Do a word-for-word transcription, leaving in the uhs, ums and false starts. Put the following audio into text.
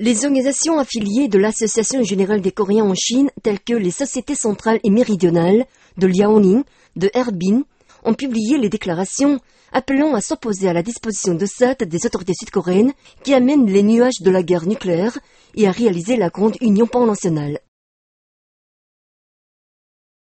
Les organisations affiliées de l'Association générale des Coréens en Chine, telles que les sociétés centrales et méridionales de Liaoning, de Harbin, ont publié les déclarations appelant à s'opposer à la disposition de cette des autorités sud-coréennes qui amène les nuages de la guerre nucléaire et à réaliser la grande union pan-nationale.